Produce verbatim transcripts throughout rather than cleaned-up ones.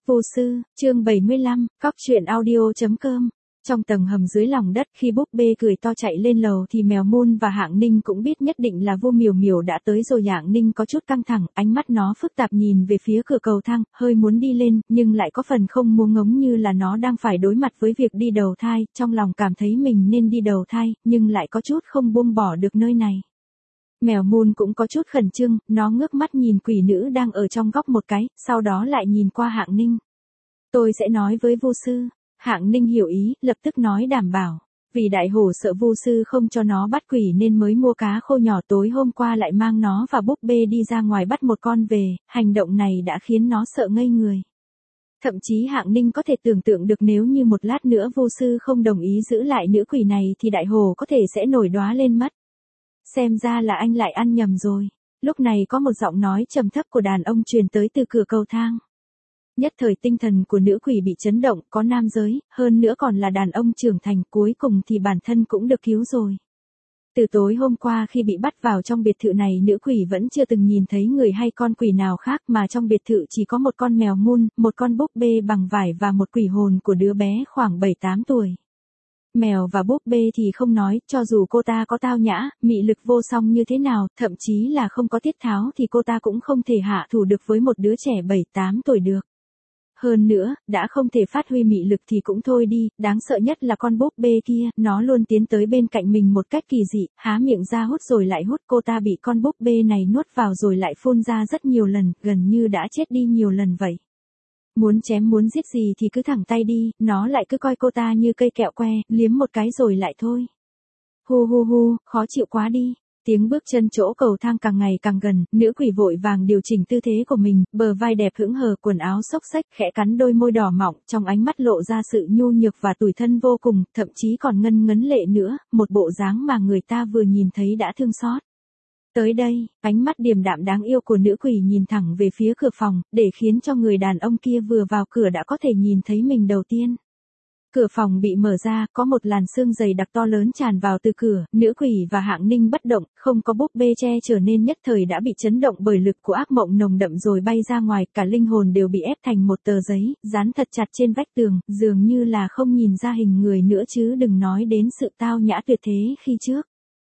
Vô sư, chương bảy mươi lăm, cóc truyện audio.com. Trong tầng hầm dưới lòng đất, khi búp bê cười to chạy lên lầu thì mèo Moon và Hạng Ninh cũng biết nhất định là Vô Miểu Miểu đã tới rồi. Hạng Ninh có chút căng thẳng, ánh mắt nó phức tạp nhìn về phía cửa cầu thang, hơi muốn đi lên, nhưng lại có phần không muốn, ngống như là nó đang phải đối mặt với việc đi đầu thai, trong lòng cảm thấy mình nên đi đầu thai, nhưng lại có chút không buông bỏ được nơi này. Mèo Moon cũng có chút khẩn trương, nó ngước mắt nhìn quỷ nữ đang ở trong góc một cái, sau đó lại nhìn qua Hạng Ninh. Tôi sẽ nói với Vô sư. Hạng Ninh hiểu ý, lập tức nói đảm bảo. Vì đại hổ sợ Vô sư không cho nó bắt quỷ nên mới mua cá khô nhỏ, tối hôm qua lại mang nó và búp bê đi ra ngoài bắt một con về, hành động này đã khiến nó sợ ngây người. Thậm chí Hạng Ninh có thể tưởng tượng được nếu như một lát nữa Vô sư không đồng ý giữ lại nữ quỷ này thì đại hổ có thể sẽ nổi đoá lên mất. Xem ra là anh lại ăn nhầm rồi. Lúc này có một giọng nói trầm thấp của đàn ông truyền tới từ cửa cầu thang. Nhất thời tinh thần của nữ quỷ bị chấn động, có nam giới, hơn nữa còn là đàn ông trưởng thành, cuối cùng thì bản thân cũng được cứu rồi. Từ tối hôm qua khi bị bắt vào trong biệt thự này, nữ quỷ vẫn chưa từng nhìn thấy người hay con quỷ nào khác, mà trong biệt thự chỉ có một con mèo Moon, một con búp bê bằng vải và một quỷ hồn của đứa bé khoảng bảy tám tuổi. Mèo và búp bê thì không nói, cho dù cô ta có tao nhã, mị lực vô song như thế nào, thậm chí là không có tiết tháo thì cô ta cũng không thể hạ thủ được với một đứa trẻ bảy tám tuổi được. Hơn nữa, đã không thể phát huy mị lực thì cũng thôi đi, đáng sợ nhất là con búp bê kia, nó luôn tiến tới bên cạnh mình một cách kỳ dị, há miệng ra hút rồi lại hút, cô ta bị con búp bê này nuốt vào rồi lại phun ra rất nhiều lần, gần như đã chết đi nhiều lần vậy. Muốn chém muốn giết gì thì cứ thẳng tay đi, nó lại cứ coi cô ta như cây kẹo que, liếm một cái rồi lại thôi. Hu hu hu, khó chịu quá đi. Tiếng bước chân chỗ cầu thang càng ngày càng gần, nữ quỷ vội vàng điều chỉnh tư thế của mình, bờ vai đẹp hững hờ, quần áo xốc xếch, khẽ cắn đôi môi đỏ mọng, trong ánh mắt lộ ra sự nhu nhược và tủi thân vô cùng, thậm chí còn ngân ngấn lệ nữa, một bộ dáng mà người ta vừa nhìn thấy đã thương xót. Tới đây, ánh mắt điềm đạm đáng yêu của nữ quỷ nhìn thẳng về phía cửa phòng, để khiến cho người đàn ông kia vừa vào cửa đã có thể nhìn thấy mình đầu tiên. Cửa phòng bị mở ra, có một làn sương dày đặc to lớn tràn vào từ cửa, nữ quỷ và Hạng Ninh bất động, không có búp bê che chở nên nhất thời đã bị chấn động bởi lực của ác mộng nồng đậm rồi bay ra ngoài, cả linh hồn đều bị ép thành một tờ giấy, dán thật chặt trên vách tường, dường như là không nhìn ra hình người nữa chứ đừng nói đến sự tao nhã tuyệt thế khi trước.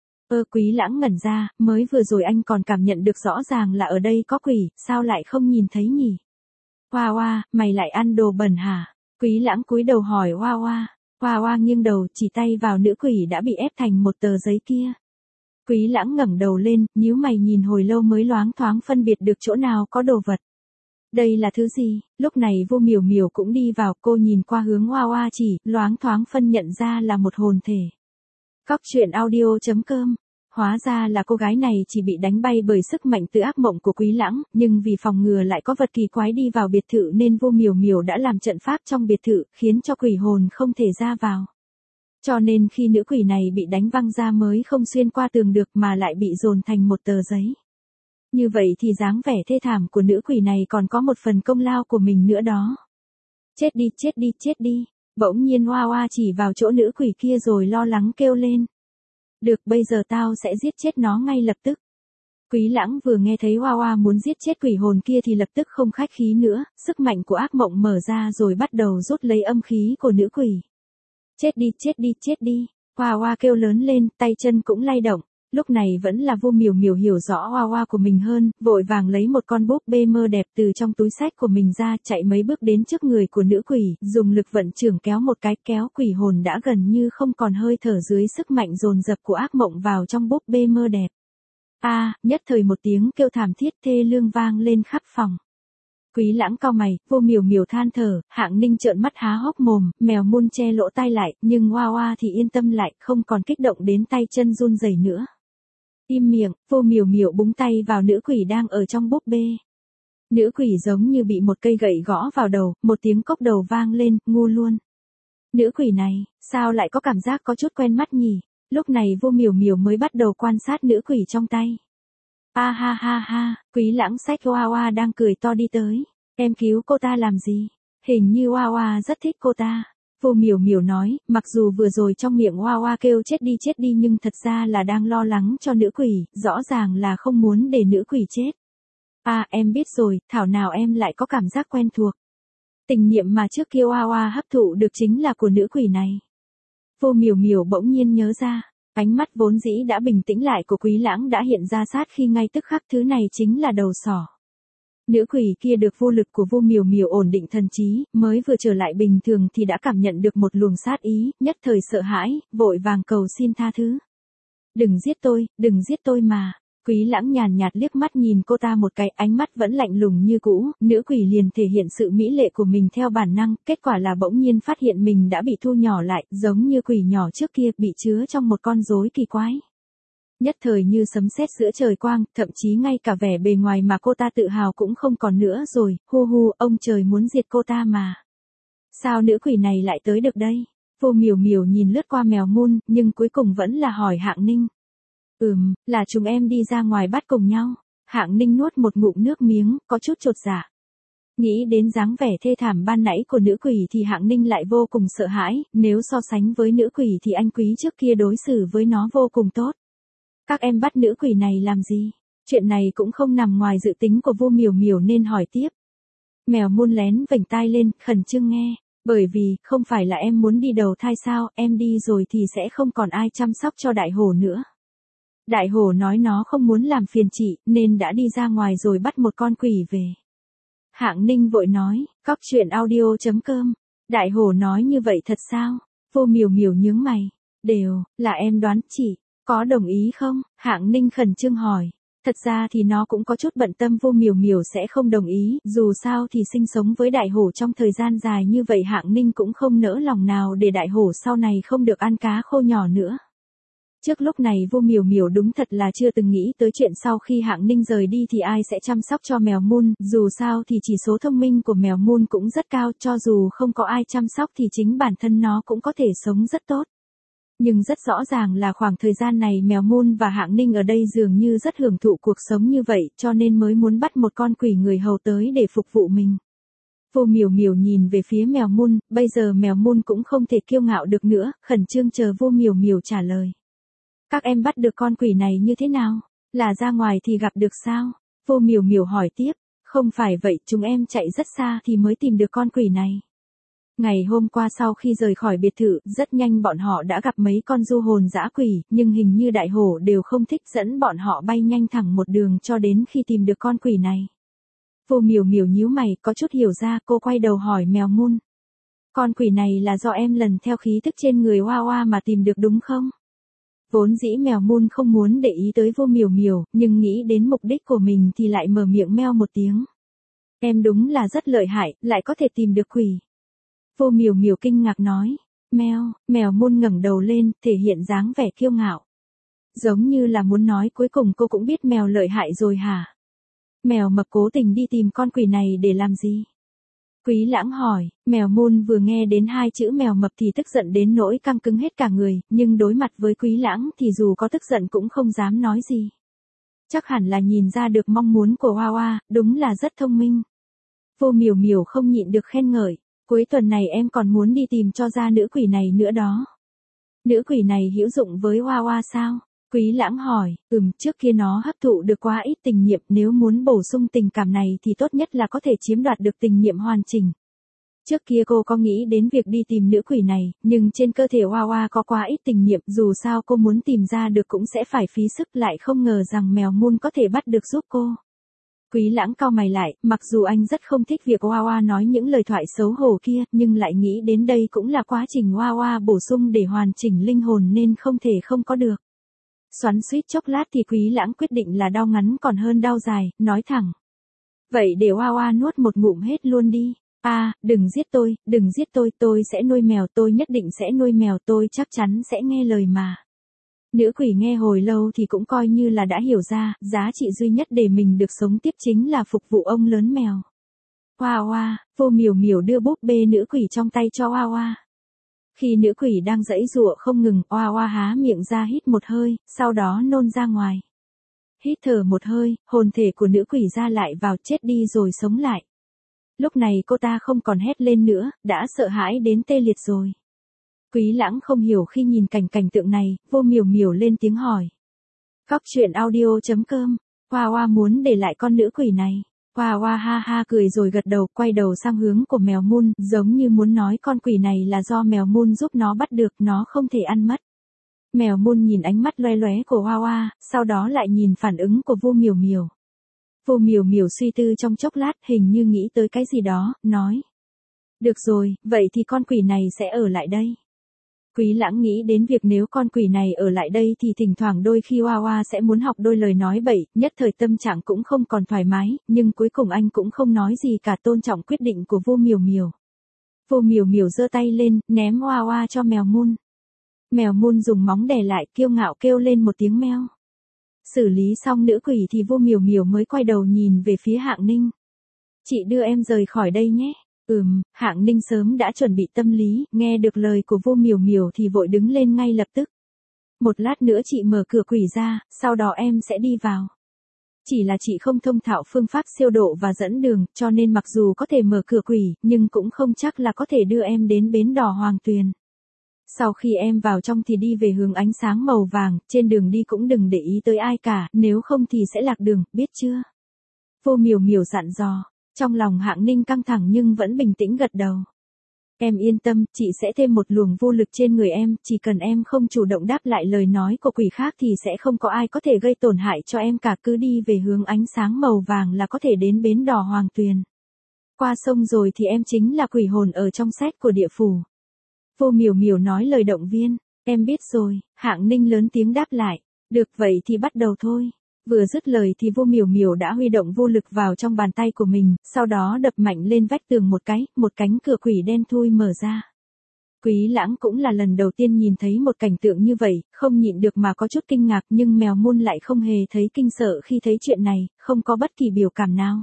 Ơ Quý Lãng ngẩn ra, mới vừa rồi anh còn cảm nhận được rõ ràng là ở đây có quỷ, sao lại không nhìn thấy nhỉ? Hoa hoa, mày lại ăn đồ bẩn hả? Quý Lãng cúi đầu hỏi Hoa Hoa. Hoa Hoa nghiêng đầu, chỉ tay vào nữ quỷ đã bị ép thành một tờ giấy kia. Quý Lãng ngẩng đầu lên, nhíu mày nhìn hồi lâu mới loáng thoáng phân biệt được chỗ nào có đồ vật. Đây là thứ gì? Lúc này Vô Miểu Miểu cũng đi vào, cô nhìn qua hướng Hoa Hoa chỉ, loáng thoáng phân nhận ra là một hồn thể. Cóc truyện audio.com. Hóa ra là cô gái này chỉ bị đánh bay bởi sức mạnh từ ác mộng của Quý Lãng, nhưng vì phòng ngừa lại có vật kỳ quái đi vào biệt thự nên Vô Miểu Miểu đã làm trận pháp trong biệt thự, khiến cho quỷ hồn không thể ra vào. Cho nên khi nữ quỷ này bị đánh văng ra mới không xuyên qua tường được mà lại bị dồn thành một tờ giấy. Như vậy thì dáng vẻ thê thảm của nữ quỷ này còn có một phần công lao của mình nữa đó. Chết đi, chết đi, chết đi. Bỗng nhiên Hoa Hoa chỉ vào chỗ nữ quỷ kia rồi lo lắng kêu lên. Được, bây giờ tao sẽ giết chết nó ngay lập tức. Quý Lãng vừa nghe thấy Hoa Hoa muốn giết chết quỷ hồn kia thì lập tức không khách khí nữa, sức mạnh của ác mộng mở ra rồi bắt đầu rút lấy âm khí của nữ quỷ. Chết đi, chết đi, chết đi. Hoa Hoa kêu lớn lên, tay chân cũng lay động. Lúc này vẫn là Vô Miểu Miểu hiểu rõ Hoa Hoa của mình hơn, vội vàng lấy một con búp bê mơ đẹp từ trong túi xách của mình ra, chạy mấy bước đến trước người của nữ quỷ, dùng lực vận trưởng kéo một cái, kéo quỷ hồn đã gần như không còn hơi thở dưới sức mạnh dồn dập của ác mộng vào trong búp bê mơ đẹp. A, à, nhất thời một tiếng kêu thảm thiết thê lương vang lên khắp phòng. Quý Lãng cau mày, Vô Miểu Miểu than thở, Hạng Ninh trợn mắt há hốc mồm, mèo Moon che lỗ tai lại, nhưng Hoa Hoa thì yên tâm lại, không còn kích động đến tay chân run rẩy nữa. Im miệng, Vô Miểu Miểu búng tay vào nữ quỷ đang ở trong búp bê. Nữ quỷ giống như bị một cây gậy gõ vào đầu, một tiếng cốc đầu vang lên, ngu luôn. Nữ quỷ này, sao lại có cảm giác có chút quen mắt nhỉ? Lúc này Vô Miểu Miểu mới bắt đầu quan sát nữ quỷ trong tay. A ha ha ha, Quý Lãng xách Hoa Hoa đang cười to đi tới. Em cứu cô ta làm gì? Hình như Hoa Hoa rất thích cô ta. Vô Miểu Miểu nói, mặc dù vừa rồi trong miệng Hoa Hoa kêu chết đi chết đi nhưng thật ra là đang lo lắng cho nữ quỷ, rõ ràng là không muốn để nữ quỷ chết. À em biết rồi, thảo nào em lại có cảm giác quen thuộc. Tình niệm mà trước kia Hoa Hoa hấp thụ được chính là của nữ quỷ này. Vô Miểu Miểu bỗng nhiên nhớ ra, ánh mắt vốn dĩ đã bình tĩnh lại của Quý Lãng đã hiện ra sát khi ngay tức khắc thứ này chính là đầu sỏ. Nữ quỷ kia được vô lực của Vô Miểu Miểu ổn định thần trí, mới vừa trở lại bình thường thì đã cảm nhận được một luồng sát ý, nhất thời sợ hãi, vội vàng cầu xin tha thứ. Đừng giết tôi, đừng giết tôi mà. Quý Lãng nhàn nhạt liếc mắt nhìn cô ta một cái, ánh mắt vẫn lạnh lùng như cũ, nữ quỷ liền thể hiện sự mỹ lệ của mình theo bản năng, kết quả là bỗng nhiên phát hiện mình đã bị thu nhỏ lại, giống như quỷ nhỏ trước kia bị chứa trong một con rối kỳ quái. Nhất thời như sấm sét giữa trời quang, thậm chí ngay cả vẻ bề ngoài mà cô ta tự hào cũng không còn nữa rồi, hu hu, ông trời muốn diệt cô ta mà. Sao nữ quỷ này lại tới được đây? Vô Miểu Miểu nhìn lướt qua mèo Moon, nhưng cuối cùng vẫn là hỏi Hạng Ninh. Ừm, là chúng em đi ra ngoài bắt cùng nhau. Hạng Ninh nuốt một ngụm nước miếng, có chút chột dạ. Nghĩ đến dáng vẻ thê thảm ban nãy của nữ quỷ thì Hạng Ninh lại vô cùng sợ hãi, nếu so sánh với nữ quỷ thì anh Quý trước kia đối xử với nó vô cùng tốt. Các em bắt nữ quỷ này làm gì? Chuyện này cũng không nằm ngoài dự tính của Vô Miểu Miểu nên hỏi tiếp. Mèo Moon lén vểnh tai lên, khẩn trương nghe. Bởi vì, không phải là em muốn đi đầu thai sao, em đi rồi thì sẽ không còn ai chăm sóc cho đại hổ nữa. Đại hổ nói nó không muốn làm phiền chị, nên đã đi ra ngoài rồi bắt một con quỷ về. Hạng Ninh vội nói, cóc truyện audio chấm com. Đại hổ nói như vậy thật sao? Vô Miểu Miểu nhướng mày. Đều, là em đoán chị, có đồng ý không? Hạng Ninh khẩn trương hỏi. Thật ra thì nó cũng có chút bận tâm Vô Miểu Miểu sẽ không đồng ý, dù sao thì sinh sống với đại hổ trong thời gian dài như vậy Hạng Ninh cũng không nỡ lòng nào để đại hổ sau này không được ăn cá khô nhỏ nữa. Trước lúc này Vô Miểu Miểu đúng thật là chưa từng nghĩ tới chuyện sau khi Hạng Ninh rời đi thì ai sẽ chăm sóc cho mèo Moon, dù sao thì chỉ số thông minh của mèo Moon cũng rất cao, cho dù không có ai chăm sóc thì chính bản thân nó cũng có thể sống rất tốt. Nhưng rất rõ ràng là khoảng thời gian này mèo Moon và Hạng Ninh ở đây dường như rất hưởng thụ cuộc sống như vậy, cho nên mới muốn bắt một con quỷ người hầu tới để phục vụ mình. Vô Miểu Miểu nhìn về phía mèo Moon, bây giờ mèo Moon cũng không thể kiêu ngạo được nữa, khẩn trương chờ Vô Miểu Miểu trả lời. Các em bắt được con quỷ này như thế nào? Là ra ngoài thì gặp được sao? Vô Miểu Miểu hỏi tiếp. Không phải vậy, chúng em chạy rất xa thì mới tìm được con quỷ này. Ngày hôm qua sau khi rời khỏi biệt thự, rất nhanh bọn họ đã gặp mấy con du hồn dã quỷ, nhưng hình như đại hổ đều không thích dẫn bọn họ bay nhanh thẳng một đường cho đến khi tìm được con quỷ này. Vô Miểu Miểu nhíu mày, có chút hiểu ra, cô quay đầu hỏi mèo Moon. Con quỷ này là do em lần theo khí thức trên người Hoa Hoa mà tìm được đúng không? Vốn dĩ mèo Moon không muốn để ý tới Vô Miểu Miểu, nhưng nghĩ đến mục đích của mình thì lại mở miệng meo một tiếng. Em đúng là rất lợi hại, lại có thể tìm được quỷ. Vô Miểu Miểu kinh ngạc nói. Meo, mèo Moon ngẩng đầu lên, thể hiện dáng vẻ kiêu ngạo. Giống như là muốn nói cuối cùng cô cũng biết mèo lợi hại rồi hả? Mèo mập cố tình đi tìm con quỷ này để làm gì? Quý Lãng hỏi, mèo Moon vừa nghe đến hai chữ mèo mập thì tức giận đến nỗi căng cứng hết cả người, nhưng đối mặt với Quý Lãng thì dù có tức giận cũng không dám nói gì. Chắc hẳn là nhìn ra được mong muốn của Hoa Hoa, đúng là rất thông minh. Vô Miểu Miểu không nhịn được khen ngợi, cuối tuần này em còn muốn đi tìm cho ra nữ quỷ này nữa đó. Nữ quỷ này hữu dụng với Hoa Hoa sao? Quý Lãng hỏi, ừm, trước kia nó hấp thụ được quá ít tình niệm, nếu muốn bổ sung tình cảm này thì tốt nhất là có thể chiếm đoạt được tình niệm hoàn chỉnh. Trước kia cô có nghĩ đến việc đi tìm nữ quỷ này, nhưng trên cơ thể Hoa Hoa có quá ít tình niệm, dù sao cô muốn tìm ra được cũng sẽ phải phí sức, lại không ngờ rằng mèo Moon có thể bắt được giúp cô. Quý Lãng cau mày lại, mặc dù anh rất không thích việc Hoa Hoa nói những lời thoại xấu hổ kia, nhưng lại nghĩ đến đây cũng là quá trình Hoa Hoa bổ sung để hoàn chỉnh linh hồn nên không thể không có được. Xoắn xuýt chốc lát thì Quý Lãng quyết định là đau ngắn còn hơn đau dài, nói thẳng. Vậy để Hoa Hoa nuốt một ngụm hết luôn đi. À, đừng giết tôi, đừng giết tôi, tôi sẽ nuôi mèo, tôi nhất định sẽ nuôi mèo, tôi chắc chắn sẽ nghe lời mà. Nữ quỷ nghe hồi lâu thì cũng coi như là đã hiểu ra, giá trị duy nhất để mình được sống tiếp chính là phục vụ ông lớn mèo. Hoa Hoa, Vô Miểu Miểu đưa búp bê nữ quỷ trong tay cho Hoa Hoa. Khi nữ quỷ đang giãy giụa không ngừng, Hoa Hoa há miệng ra hít một hơi, sau đó nôn ra ngoài. Hít thở một hơi, hồn thể của nữ quỷ ra lại vào, chết đi rồi sống lại. Lúc này cô ta không còn hét lên nữa, đã sợ hãi đến tê liệt rồi. Quý Lãng không hiểu khi nhìn cảnh cảnh tượng này, Vô Miểu Miểu lên tiếng hỏi. Cóc truyện audio chấm com, Hoa Hoa muốn để lại con nữ quỷ này. Hoa hoa ha ha cười rồi gật đầu, quay đầu sang hướng của mèo Moon, giống như muốn nói con quỷ này là do mèo Moon giúp nó bắt được, nó không thể ăn mất. Mèo Moon nhìn ánh mắt loé loé của Hoa Hoa, sau đó lại nhìn phản ứng của Vu Miểu Miểu. Vu Miểu Miểu suy tư trong chốc lát, hình như nghĩ tới cái gì đó, nói. Được rồi, vậy thì con quỷ này sẽ ở lại đây. Quý Lãng nghĩ đến việc nếu con quỷ này ở lại đây thì thỉnh thoảng đôi khi Hoa Hoa sẽ muốn học đôi lời nói bậy, nhất thời tâm trạng cũng không còn thoải mái, nhưng cuối cùng anh cũng không nói gì cả, tôn trọng quyết định của Vu Miểu Miểu. Vu Miểu Miểu giơ tay lên, ném Hoa Hoa cho mèo Moon. Mèo Moon dùng móng đè lại, kiêu ngạo kêu lên một tiếng meo. Xử lý xong nữ quỷ thì Vu Miểu Miểu mới quay đầu nhìn về phía Hạng Ninh. Chị đưa em rời khỏi đây nhé. Ừm, Hạng Ninh sớm đã chuẩn bị tâm lý, nghe được lời của Vu Miểu Miểu thì vội đứng lên ngay lập tức. Một lát nữa chị mở cửa quỷ ra, sau đó em sẽ đi vào. Chỉ là chị không thông thạo phương pháp siêu độ và dẫn đường, cho nên mặc dù có thể mở cửa quỷ, nhưng cũng không chắc là có thể đưa em đến bến đò Hoàng Tuyền. Sau khi em vào trong thì đi về hướng ánh sáng màu vàng, trên đường đi cũng đừng để ý tới ai cả, nếu không thì sẽ lạc đường, biết chưa? Vu Miểu Miểu dặn dò. Trong lòng Hạng Ninh căng thẳng nhưng vẫn bình tĩnh gật đầu. Em yên tâm, chị sẽ thêm một luồng vô lực trên người em, chỉ cần em không chủ động đáp lại lời nói của quỷ khác thì sẽ không có ai có thể gây tổn hại cho em cả, cứ đi về hướng ánh sáng màu vàng là có thể đến bến đò Hoàng Tuyền. Qua sông rồi thì em chính là quỷ hồn ở trong sách của địa phủ. Vu Miểu Miểu nói lời động viên, em biết rồi, Hạng Ninh lớn tiếng đáp lại, được vậy thì bắt đầu thôi. Vừa dứt lời thì Vu Miểu Miểu đã huy động vô lực vào trong bàn tay của mình, sau đó đập mạnh lên vách tường một cái, một cánh cửa quỷ đen thui mở ra. Quý Lãng cũng là lần đầu tiên nhìn thấy một cảnh tượng như vậy, không nhịn được mà có chút kinh ngạc, nhưng mèo Moon lại không hề thấy kinh sợ khi thấy chuyện này, không có bất kỳ biểu cảm nào.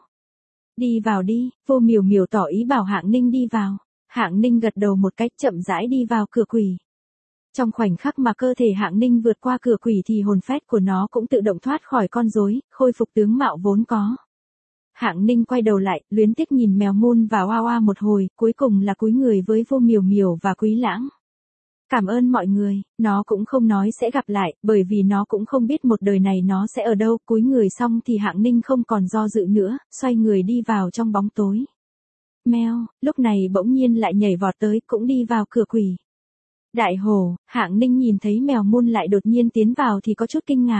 Đi vào đi, Vu Miểu Miểu tỏ ý bảo Hạng Ninh đi vào. Hạng Ninh gật đầu một cách chậm rãi đi vào cửa quỷ. Trong khoảnh khắc mà cơ thể Hạng Ninh vượt qua cửa quỷ thì hồn phách của nó cũng tự động thoát khỏi con rối, khôi phục tướng mạo vốn có. Hạng Ninh quay đầu lại, luyến tiếc nhìn mèo Moon và Hoa Hoa một hồi, cuối cùng là cúi người với Vu Miểu Miểu và Quý Lãng. Cảm ơn mọi người, nó cũng không nói sẽ gặp lại, bởi vì nó cũng không biết một đời này nó sẽ ở đâu. Cúi người xong thì Hạng Ninh không còn do dự nữa, xoay người đi vào trong bóng tối. Meo, lúc này bỗng nhiên lại nhảy vọt tới, cũng đi vào cửa quỷ. Đại Hổ, Hạng Ninh nhìn thấy mèo Moon lại đột nhiên tiến vào thì có chút kinh ngạc.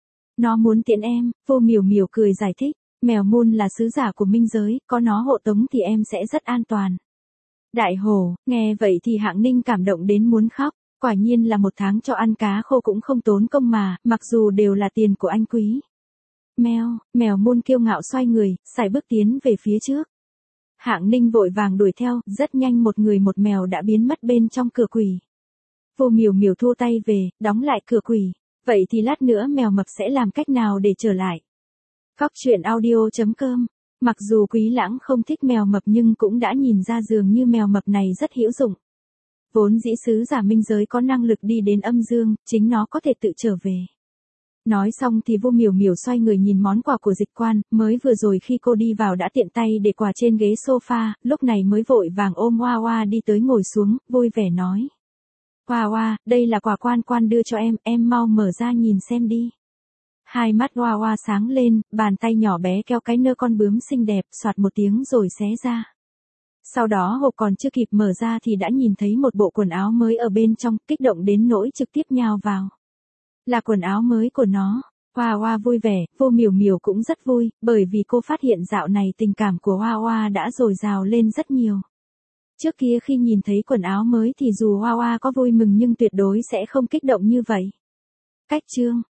Nó muốn tiễn em, Vu Miểu Miểu cười giải thích, mèo Moon là sứ giả của minh giới, có nó hộ tống thì em sẽ rất an toàn. Đại Hổ, nghe vậy thì Hạng Ninh cảm động đến muốn khóc, quả nhiên là một tháng cho ăn cá khô cũng không tốn công mà, mặc dù đều là tiền của anh Quý. Meo, mèo Moon kiêu ngạo xoay người, sải bước tiến về phía trước. Hạng Ninh vội vàng đuổi theo, rất nhanh một người một mèo đã biến mất bên trong cửa quỷ. Vu Miểu Miểu thu tay về, đóng lại cửa quỷ. Vậy thì lát nữa mèo mập sẽ làm cách nào để trở lại? Cóc truyện audio chấm com. Mặc dù Quý Lãng không thích mèo mập nhưng cũng đã nhìn ra dường như mèo mập này rất hữu dụng. Vốn dĩ sứ giả minh giới có năng lực đi đến âm dương, chính nó có thể tự trở về. Nói xong thì Vu Miểu Miểu xoay người nhìn món quà của Dịch Quan, mới vừa rồi khi cô đi vào đã tiện tay để quà trên ghế sofa, lúc này mới vội vàng ôm Hoa Hoa đi tới ngồi xuống, vui vẻ nói. Hoa Hoa, đây là quà Quan Quan đưa cho em, em mau mở ra nhìn xem đi. Hai mắt Hoa Hoa sáng lên, bàn tay nhỏ bé kéo cái nơ con bướm xinh đẹp, soạt một tiếng rồi xé ra. Sau đó hộp còn chưa kịp mở ra thì đã nhìn thấy một bộ quần áo mới ở bên trong, kích động đến nỗi trực tiếp nhào vào. Là quần áo mới của nó. Hoa Hoa vui vẻ, Vu Miểu Miểu cũng rất vui, bởi vì cô phát hiện dạo này tình cảm của Hoa Hoa đã dồi dào lên rất nhiều. Trước kia khi nhìn thấy quần áo mới thì dù Hoa Hoa có vui mừng nhưng tuyệt đối sẽ không kích động như vậy. Cách chương